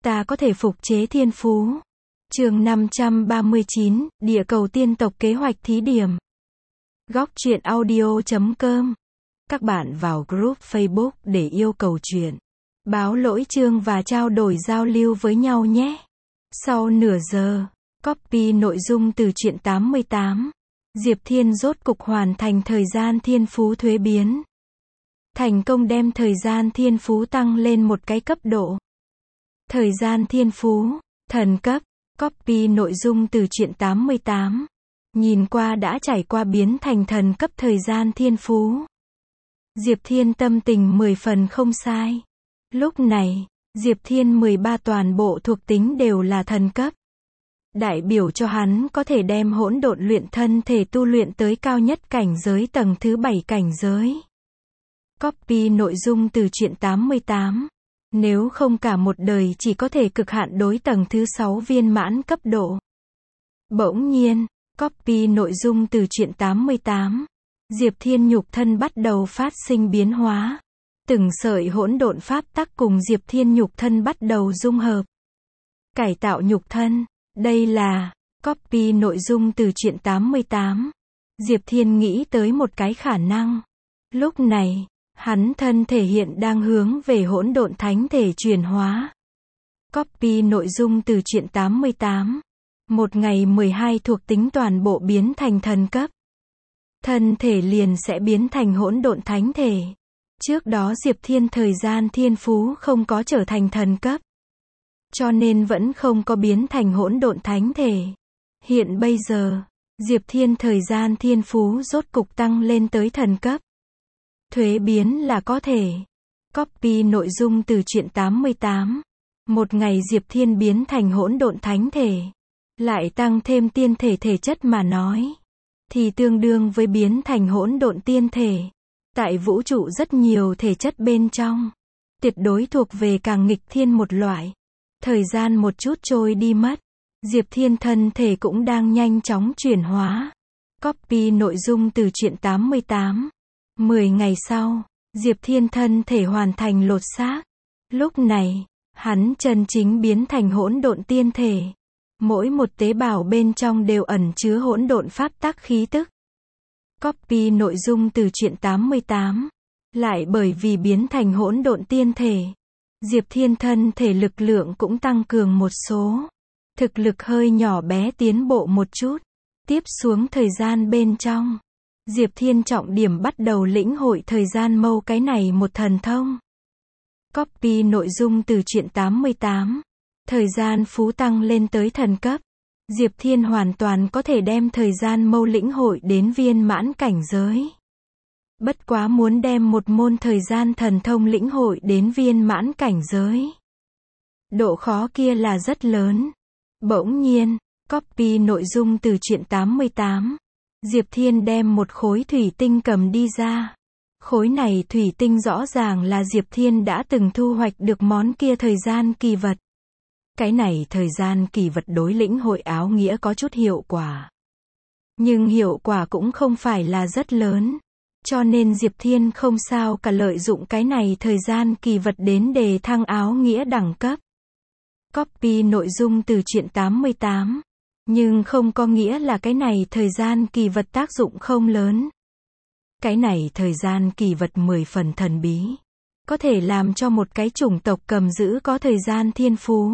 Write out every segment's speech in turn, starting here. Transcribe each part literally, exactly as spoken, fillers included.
ta có thể phục chế thiên phú. Chương năm trăm ba mươi chín, địa cầu tiên tộc kế hoạch thí điểm. Góc truyện audio chấm com. Các bạn vào group Facebook để yêu cầu truyện, báo lỗi chương và trao đổi giao lưu với nhau nhé. Sau nửa giờ, copy nội dung từ truyện tám mươi tám. Diệp Thiên rốt cục hoàn thành thời gian thiên phú thuế biến. Thành công đem thời gian thiên phú tăng lên một cái cấp độ. Thời gian thiên phú, thần cấp, copy nội dung từ truyện tám mươi tám. Nhìn qua đã trải qua biến thành thần cấp thời gian thiên phú. Diệp Thiên tâm tình mười phần không sai. Lúc này, Diệp Thiên mười ba toàn bộ thuộc tính đều là thần cấp. Đại biểu cho hắn có thể đem hỗn độn luyện thân thể tu luyện tới cao nhất cảnh giới tầng thứ bảy cảnh giới. Copy nội dung từ truyện tám mươi tám. Nếu không cả một đời chỉ có thể cực hạn đối tầng thứ sáu viên mãn cấp độ. Bỗng nhiên, copy nội dung từ truyện tám mươi tám. Diệp Thiên nhục thân bắt đầu phát sinh biến hóa. Từng sợi hỗn độn pháp tắc cùng Diệp Thiên nhục thân bắt đầu dung hợp. Cải tạo nhục thân. Đây là copy nội dung từ truyện tám mươi tám. Diệp Thiên nghĩ tới một cái khả năng. Lúc này, hắn thân thể hiện đang hướng về hỗn độn thánh thể chuyển hóa. Copy nội dung từ truyện tám mươi tám. Một ngày mười hai thuộc tính toàn bộ biến thành thần cấp. Thân thể liền sẽ biến thành hỗn độn thánh thể. Trước đó Diệp Thiên thời gian thiên phú không có trở thành thần cấp. Cho nên vẫn không có biến thành hỗn độn thánh thể. Hiện bây giờ, Diệp Thiên thời gian thiên phú rốt cục tăng lên tới thần cấp. Thuế biến là có thể. Copy nội dung từ truyện tám mươi tám. Một ngày Diệp Thiên biến thành hỗn độn thánh thể. Lại tăng thêm tiên thể thể chất mà nói. Thì tương đương với biến thành hỗn độn tiên thể. Tại vũ trụ rất nhiều thể chất bên trong. Tuyệt đối thuộc về càng nghịch thiên một loại. Thời gian một chút trôi đi mất. Diệp Thiên thân thể cũng đang nhanh chóng chuyển hóa. Copy nội dung từ truyện tám mươi tám. mười ngày sau, Diệp Thiên thân thể hoàn thành lột xác. Lúc này, hắn chân chính biến thành hỗn độn tiên thể. Mỗi một tế bào bên trong đều ẩn chứa hỗn độn pháp tắc khí tức. Copy nội dung từ truyện tám mươi tám. Lại bởi vì biến thành hỗn độn tiên thể, Diệp Thiên thân thể lực lượng cũng tăng cường một số. Thực lực hơi nhỏ bé tiến bộ một chút. Tiếp xuống thời gian bên trong, Diệp Thiên trọng điểm bắt đầu lĩnh hội thời gian mâu cái này một thần thông. Copy nội dung từ truyện tám mươi tám. Thời gian phú tăng lên tới thần cấp. Diệp Thiên hoàn toàn có thể đem thời gian mâu lĩnh hội đến viên mãn cảnh giới. Bất quá muốn đem một môn thời gian thần thông lĩnh hội đến viên mãn cảnh giới. Độ khó kia là rất lớn. Bỗng nhiên, copy nội dung từ truyện tám mươi tám. Diệp Thiên đem một khối thủy tinh cầm đi ra. Khối này thủy tinh rõ ràng là Diệp Thiên đã từng thu hoạch được món kia thời gian kỳ vật. Cái này thời gian kỳ vật đối lĩnh hội áo nghĩa có chút hiệu quả. Nhưng hiệu quả cũng không phải là rất lớn. Cho nên Diệp Thiên không sao cả lợi dụng cái này thời gian kỳ vật đến đề thăng áo nghĩa đẳng cấp. Copy nội dung từ truyện tám mươi tám. Nhưng không có nghĩa là cái này thời gian kỳ vật tác dụng không lớn. Cái này thời gian kỳ vật mười phần thần bí. Có thể làm cho một cái chủng tộc cầm giữ có thời gian thiên phú.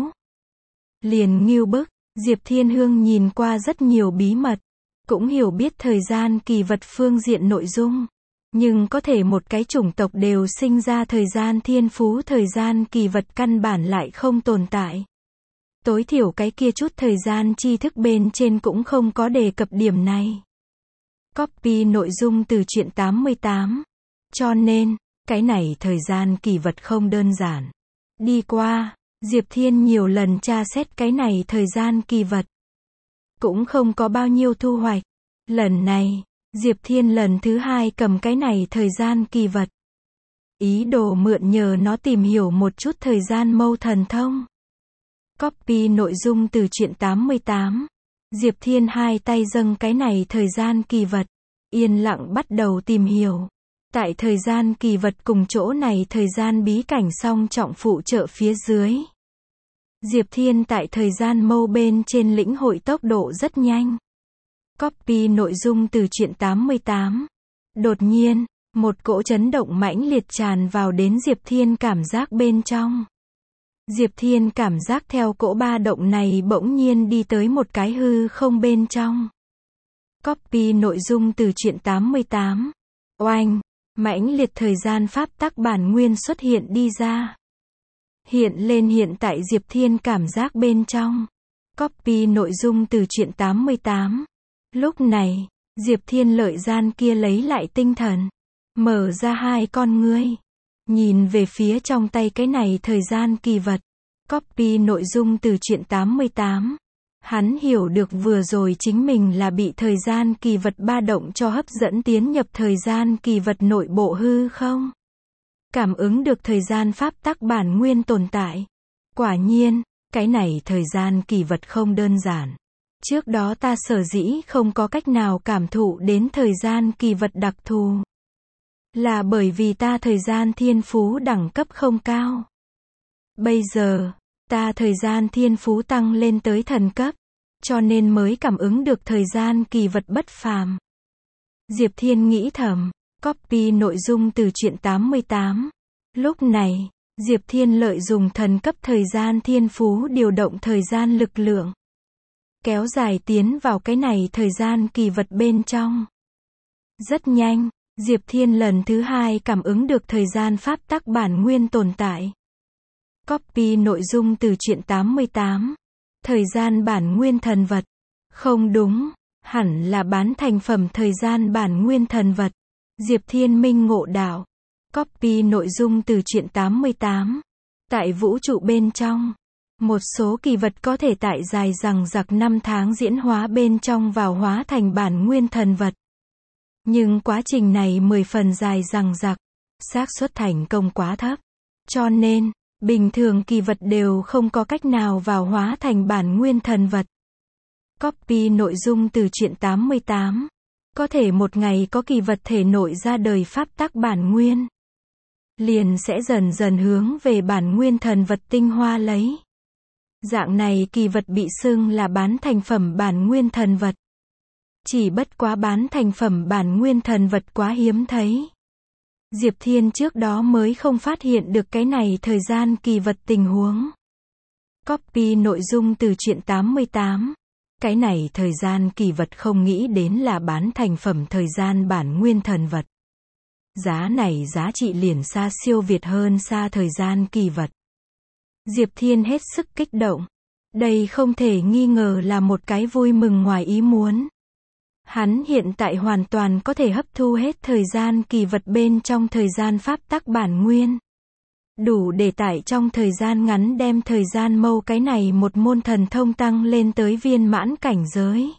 Liền ngưu bức, Diệp Thiên Hương nhìn qua rất nhiều bí mật. Cũng hiểu biết thời gian kỳ vật phương diện nội dung. Nhưng có thể một cái chủng tộc đều sinh ra thời gian thiên phú thời gian kỳ vật căn bản lại không tồn tại. Tối thiểu cái kia chút thời gian tri thức bên trên cũng không có đề cập điểm này. Copy nội dung từ truyện tám mươi tám. Cho nên, cái này thời gian kỳ vật không đơn giản. Đi qua, Diệp Thiên nhiều lần tra xét cái này thời gian kỳ vật. Cũng không có bao nhiêu thu hoạch. Lần này, Diệp Thiên lần thứ hai cầm cái này thời gian kỳ vật. Ý đồ mượn nhờ nó tìm hiểu một chút thời gian mâu thần thông. Copy nội dung từ truyện tám mươi tám. Diệp Thiên hai tay dâng cái này thời gian kỳ vật. Yên lặng bắt đầu tìm hiểu. Tại thời gian kỳ vật cùng chỗ này thời gian bí cảnh song trọng phụ trợ phía dưới. Diệp Thiên tại thời gian mâu bên trên lĩnh hội tốc độ rất nhanh. Copy nội dung từ truyện tám mươi tám. Đột nhiên, một cỗ chấn động mãnh liệt tràn vào đến Diệp Thiên cảm giác bên trong. Diệp Thiên cảm giác theo cỗ ba động này bỗng nhiên đi tới một cái hư không bên trong. Copy nội dung từ truyện tám mươi tám. Oanh, mãnh liệt thời gian pháp tắc bản nguyên xuất hiện đi ra. Hiện lên hiện tại Diệp Thiên cảm giác bên trong. Copy nội dung từ truyện tám mươi tám. Lúc này, Diệp Thiên lợi gian kia lấy lại tinh thần. Mở ra hai con ngươi. Nhìn về phía trong tay cái này thời gian kỳ vật. Copy nội dung từ truyện tám mươi tám. Hắn hiểu được vừa rồi chính mình là bị thời gian kỳ vật ba động cho hấp dẫn tiến nhập thời gian kỳ vật nội bộ hư không. Cảm ứng được thời gian pháp tắc bản nguyên tồn tại. Quả nhiên, cái này thời gian kỳ vật không đơn giản. Trước đó ta sở dĩ không có cách nào cảm thụ đến thời gian kỳ vật đặc thù. Là bởi vì ta thời gian thiên phú đẳng cấp không cao. Bây giờ, ta thời gian thiên phú tăng lên tới thần cấp. Cho nên mới cảm ứng được thời gian kỳ vật bất phàm. Diệp Thiên nghĩ thầm. Copy nội dung từ truyện tám mươi tám. Lúc này, Diệp Thiên lợi dùng thần cấp thời gian thiên phú điều động thời gian lực lượng. Kéo dài tiến vào cái này thời gian kỳ vật bên trong. Rất nhanh, Diệp Thiên lần thứ hai cảm ứng được thời gian pháp tắc bản nguyên tồn tại. Copy nội dung từ truyện tám mươi tám. Thời gian bản nguyên thần vật. Không đúng, hẳn là bán thành phẩm thời gian bản nguyên thần vật. Diệp Thiên minh ngộ đạo. Copy nội dung từ truyện tám mươi tám. Tại vũ trụ bên trong, một số kỳ vật có thể tại dài dằng dặc năm tháng diễn hóa bên trong vào hóa thành bản nguyên thần vật. Nhưng quá trình này mười phần dài dằng dặc, xác suất thành công quá thấp. Cho nên, bình thường kỳ vật đều không có cách nào vào hóa thành bản nguyên thần vật. Copy nội dung từ truyện tám mươi tám. Có thể một ngày có kỳ vật thể nội ra đời pháp tắc bản nguyên. Liền sẽ dần dần hướng về bản nguyên thần vật tinh hoa lấy. Dạng này kỳ vật bị xưng là bán thành phẩm bản nguyên thần vật. Chỉ bất quá bán thành phẩm bản nguyên thần vật quá hiếm thấy. Diệp Thiên trước đó mới không phát hiện được cái này thời gian kỳ vật tình huống. Copy nội dung từ truyện tám mươi tám. Cái này thời gian kỳ vật không nghĩ đến là bán thành phẩm thời gian bản nguyên thần vật. Giá này giá trị liền xa siêu việt hơn xa thời gian kỳ vật. Diệp Thiên hết sức kích động. Đây không thể nghi ngờ là một cái vui mừng ngoài ý muốn. Hắn hiện tại hoàn toàn có thể hấp thu hết thời gian kỳ vật bên trong thời gian pháp tắc bản nguyên. Đủ để tại trong thời gian ngắn đem thời gian mâu cái này một môn thần thông tăng lên tới viên mãn cảnh giới.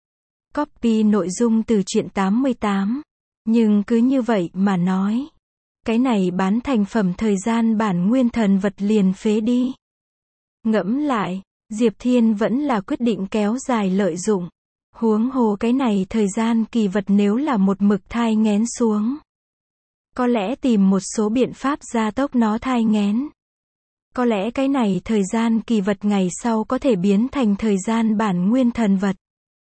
Copy nội dung từ truyện tám mươi tám. Nhưng cứ như vậy mà nói. Cái này bán thành phẩm thời gian bản nguyên thần vật liền phế đi. Ngẫm lại, Diệp Thiên vẫn là quyết định kéo dài lợi dụng. Huống hồ cái này thời gian kỳ vật nếu là một mực thai nghén xuống. Có lẽ tìm một số biện pháp gia tốc nó thai nghén. Có lẽ cái này thời gian kỳ vật ngày sau có thể biến thành thời gian bản nguyên thần vật.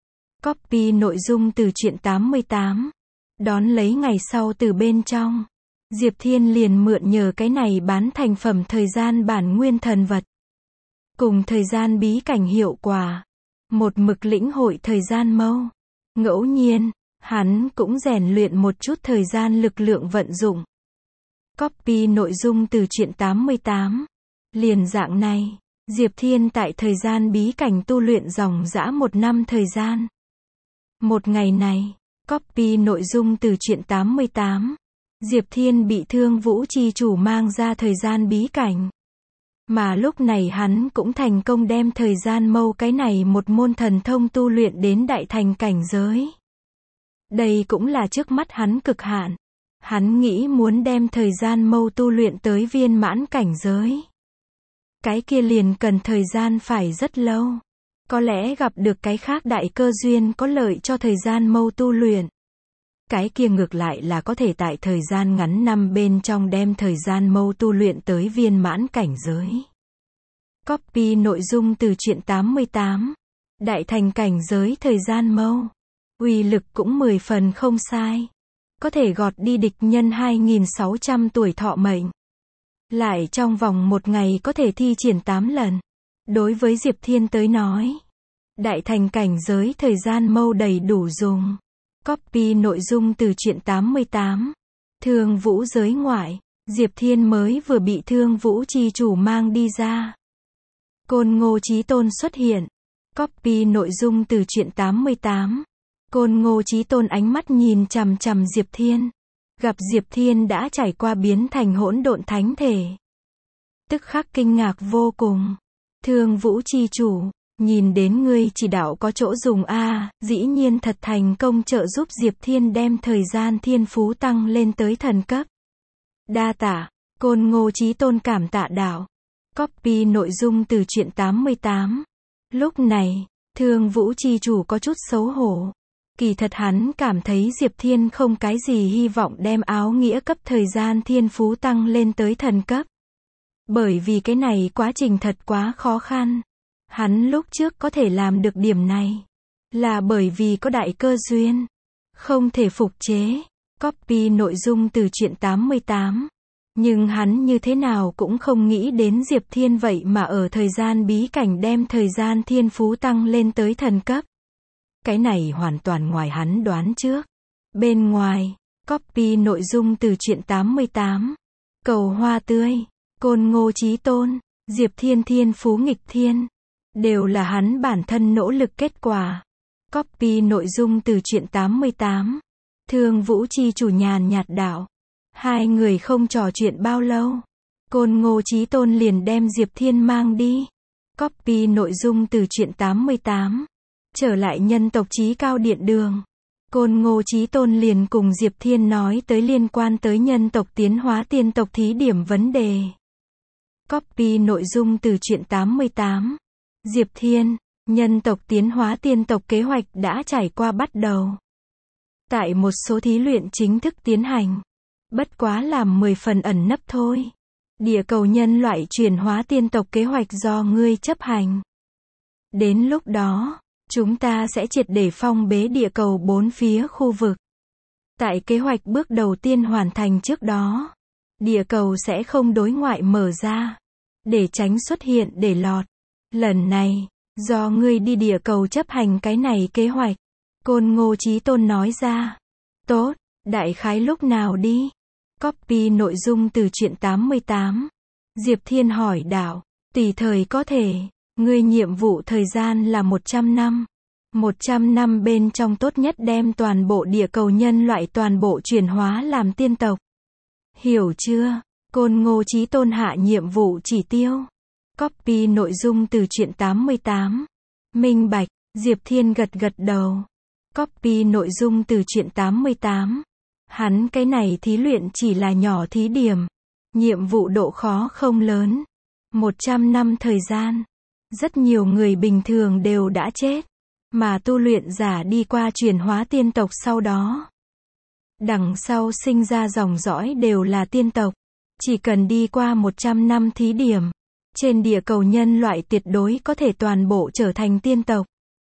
Copy nội dung từ truyện tám mươi tám. Đón lấy ngày sau từ bên trong. Diệp Thiên liền mượn nhờ cái này bán thành phẩm thời gian bản nguyên thần vật. Cùng thời gian bí cảnh hiệu quả. Một mực lĩnh hội thời gian mâu. Ngẫu nhiên, hắn cũng rèn luyện một chút thời gian lực lượng vận dụng. Copy nội dung từ truyện tám mươi tám. Liền dạng này, Diệp Thiên tại thời gian bí cảnh tu luyện dòng dã một năm thời gian. Một ngày này, copy nội dung từ truyện tám mươi tám. Diệp Thiên bị Thương Vũ Chi Chủ mang ra thời gian bí cảnh. Mà lúc này hắn cũng thành công đem thời gian mâu cái này một môn thần thông tu luyện đến đại thành cảnh giới. Đây cũng là trước mắt hắn cực hạn. Hắn nghĩ muốn đem thời gian mâu tu luyện tới viên mãn cảnh giới. Cái kia liền cần thời gian phải rất lâu. Có lẽ gặp được cái khác đại cơ duyên có lợi cho thời gian mâu tu luyện. Cái kia ngược lại là có thể tại thời gian ngắn năm bên trong đem thời gian mâu tu luyện tới viên mãn cảnh giới. Copy nội dung từ truyện tám mươi tám. Đại thành cảnh giới thời gian mâu. Uy lực cũng mười phần không sai. Có thể gọt đi địch nhân hai nghìn sáu trăm tuổi thọ mệnh. Lại trong vòng một ngày có thể thi triển tám lần. Đối với Diệp Thiên tới nói, đại thành cảnh giới thời gian mâu đầy đủ dùng. Copy nội dung từ truyện tám mươi tám. Thương Vũ giới ngoại. Diệp Thiên mới vừa bị Thương Vũ chi chủ mang đi ra. Côn Ngô Chí Tôn xuất hiện. Copy nội dung từ truyện tám mươi tám. Côn Ngô Chí Tôn ánh mắt nhìn chằm chằm Diệp Thiên. Gặp Diệp Thiên đã trải qua biến thành hỗn độn thánh thể. Tức khắc kinh ngạc vô cùng. Thương Vũ chi chủ, nhìn đến ngươi chỉ đạo có chỗ dùng a, à, dĩ nhiên thật thành công trợ giúp Diệp Thiên đem thời gian thiên phú tăng lên tới thần cấp. Đa tạ, Côn Ngô Chí Tôn cảm tạ đạo. Copy nội dung từ truyện tám mươi tám. Lúc này, Thương Vũ chi chủ có chút xấu hổ. Kỳ thật hắn cảm thấy Diệp Thiên không cái gì hy vọng đem áo nghĩa cấp thời gian thiên phú tăng lên tới thần cấp. Bởi vì cái này quá trình thật quá khó khăn. Hắn lúc trước có thể làm được điểm này, là bởi vì có đại cơ duyên. Không thể phục chế. Copy nội dung từ truyện tám mươi tám. Nhưng hắn như thế nào cũng không nghĩ đến Diệp Thiên vậy mà ở thời gian bí cảnh đem thời gian thiên phú tăng lên tới thần cấp. Cái này hoàn toàn ngoài hắn đoán trước. Bên ngoài, copy nội dung từ truyện tám mươi tám. Cầu hoa tươi, Côn Ngô Chí Tôn, Diệp Thiên thiên phú nghịch thiên. Đều là hắn bản thân nỗ lực kết quả. Copy nội dung từ truyện tám mươi tám. Thương Vũ chi chủ nhàn nhạt đạo. Hai người không trò chuyện bao lâu. Côn Ngô Chí Tôn liền đem Diệp Thiên mang đi. Copy nội dung từ truyện tám mươi tám. Trở lại nhân tộc Chí Cao Điện Đường. Côn Ngô Chí Tôn liền cùng Diệp Thiên nói tới liên quan tới nhân tộc tiến hóa tiên tộc thí điểm vấn đề. Copy nội dung từ truyện tám mươi tám. Diệp Thiên, nhân tộc tiến hóa tiên tộc kế hoạch đã trải qua bắt đầu. Tại một số thí luyện chính thức tiến hành. Bất quá làm mười phần ẩn nấp thôi. Địa cầu nhân loại chuyển hóa tiên tộc kế hoạch do ngươi chấp hành. Đến lúc đó, chúng ta sẽ triệt để phong bế địa cầu bốn phía khu vực. Tại kế hoạch bước đầu tiên hoàn thành trước đó, địa cầu sẽ không đối ngoại mở ra, để tránh xuất hiện để lọt. Lần này, do ngươi đi địa cầu chấp hành cái này kế hoạch. Côn Ngô Chí Tôn nói ra. Tốt, đại khái lúc nào đi? Copy nội dung từ truyện tám mươi tám. Diệp Thiên hỏi đạo, tùy thời có thể, ngươi nhiệm vụ thời gian là một trăm năm. một trăm năm bên trong tốt nhất đem toàn bộ địa cầu nhân loại toàn bộ chuyển hóa làm tiên tộc. Hiểu chưa? Côn Ngô Chí Tôn hạ nhiệm vụ chỉ tiêu. Copy nội dung từ truyện tám mươi tám. Minh bạch, Diệp Thiên gật gật đầu. Copy nội dung từ truyện tám mươi tám. Hắn cái này thí luyện chỉ là nhỏ thí điểm. Nhiệm vụ độ khó không lớn. một trăm năm thời gian. Rất nhiều người bình thường đều đã chết. Mà tu luyện giả đi qua chuyển hóa tiên tộc sau đó. Đằng sau sinh ra dòng dõi đều là tiên tộc. Chỉ cần đi qua một trăm năm thí điểm. Trên địa cầu nhân loại tuyệt đối có thể toàn bộ trở thành tiên tộc.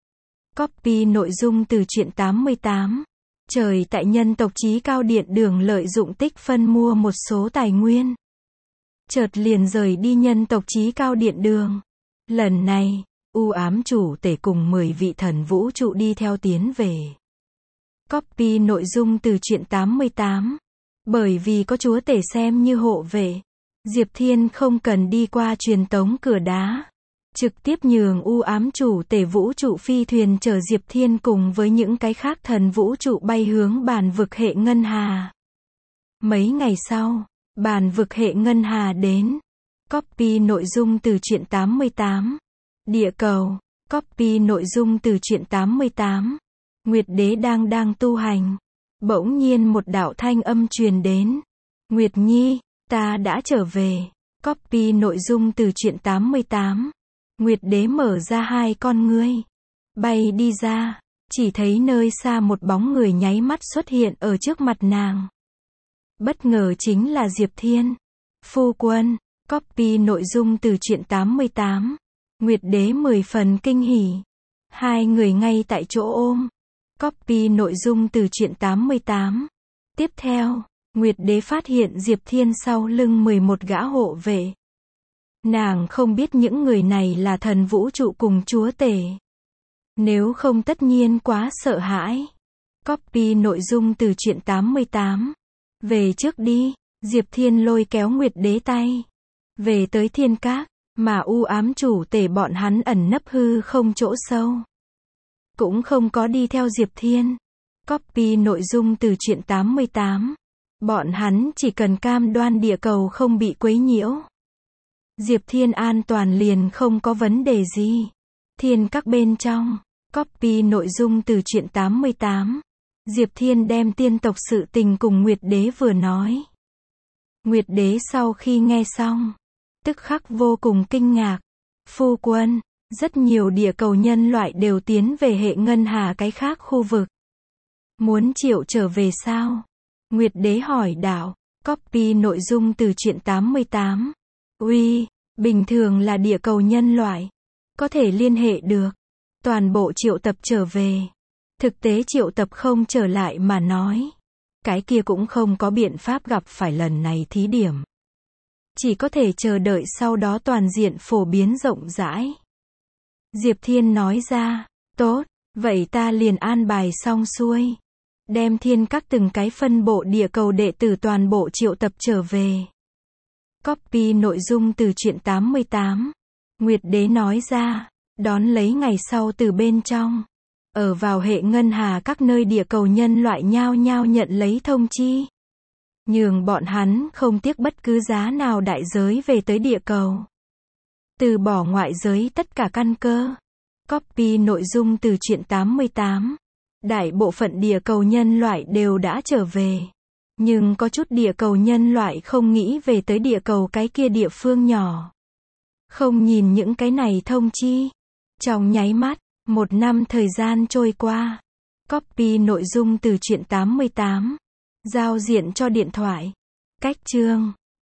Copy nội dung từ truyện tám mươi tám. Trời tại nhân tộc Chí Cao Điện Đường lợi dụng tích phân mua một số tài nguyên. Chợt liền rời đi nhân tộc Chí Cao Điện Đường. Lần này, u ám chủ tể cùng mười vị thần vũ trụ đi theo tiến về. Copy nội dung từ truyện tám mươi tám. Bởi vì có chúa tể xem như hộ vệ, Diệp Thiên không cần đi qua truyền tống cửa đá. Trực tiếp nhường u ám chủ tể vũ trụ phi thuyền chở Diệp Thiên cùng với những cái khác thần vũ trụ bay hướng bàn vực hệ ngân hà. Mấy ngày sau, bàn vực hệ ngân hà đến. Copy nội dung từ truyện tám mươi tám. Địa cầu. Copy nội dung từ truyện tám mươi tám. Nguyệt Đế đang đang tu hành. Bỗng nhiên một đạo thanh âm truyền đến. Nguyệt Nhi, ta đã trở về. Copy nội dung từ truyện tám mươi tám. Nguyệt Đế mở ra hai con ngươi. Bay đi ra. Chỉ thấy nơi xa một bóng người nháy mắt xuất hiện ở trước mặt nàng. Bất ngờ chính là Diệp Thiên. Phu quân, Copy nội dung từ truyện tám mươi tám. Nguyệt đế mười phần kinh hỉ. Hai người ngay tại chỗ ôm. Copy nội dung từ truyện tám mươi tám. Tiếp theo, Nguyệt đế phát hiện Diệp Thiên sau lưng mười một gã hộ vệ. Nàng không biết những người này là thần vũ trụ cùng chúa tể. Nếu không tất nhiên quá sợ hãi. Copy nội dung từ truyện tám mươi tám. Về trước đi, Diệp Thiên lôi kéo Nguyệt đế tay. Về tới thiên các, mà u ám chủ tể bọn hắn ẩn nấp hư không chỗ sâu. Cũng không có đi theo Diệp Thiên. Copy nội dung từ truyện tám mươi tám. Bọn hắn chỉ cần cam đoan địa cầu không bị quấy nhiễu. Diệp Thiên an toàn liền không có vấn đề gì. Thiên các bên trong. Copy nội dung từ truyện tám mươi tám. Diệp Thiên đem tiên tộc sự tình cùng Nguyệt đế vừa nói. Nguyệt đế sau khi nghe xong, tức khắc vô cùng kinh ngạc. Phu quân, rất nhiều địa cầu nhân loại đều tiến về hệ ngân hà cái khác khu vực. Muốn triệu trở về sao? Nguyệt đế hỏi đạo. Copy nội dung từ truyện tám mươi tám. Uy, bình thường là địa cầu nhân loại. Có thể liên hệ được. Toàn bộ triệu tập trở về. Thực tế triệu tập không trở lại mà nói. Cái kia cũng không có biện pháp gặp phải lần này thí điểm. Chỉ có thể chờ đợi sau đó toàn diện phổ biến rộng rãi. Diệp Thiên nói ra. Tốt, vậy ta liền an bài xong xuôi. Đem thiên các từng cái phân bộ địa cầu đệ tử toàn bộ triệu tập trở về. Copy nội dung từ truyện tám mươi tám. Nguyệt đế nói ra. Đón lấy ngày sau từ bên trong. Ở vào hệ ngân hà các nơi địa cầu nhân loại nhao nhao nhận lấy thông chi. Nhường bọn hắn không tiếc bất cứ giá nào đại giới về tới địa cầu. Từ bỏ ngoại giới tất cả căn cơ. Copy nội dung từ truyện tám mươi tám. Đại bộ phận địa cầu nhân loại đều đã trở về. Nhưng có chút địa cầu nhân loại không nghĩ về tới địa cầu cái kia địa phương nhỏ. Không nhìn những cái này thông chi. Trong nháy mắt, một năm thời gian trôi qua. Copy nội dung từ truyện tám mươi tám. Giao diện cho điện thoại. Cách chương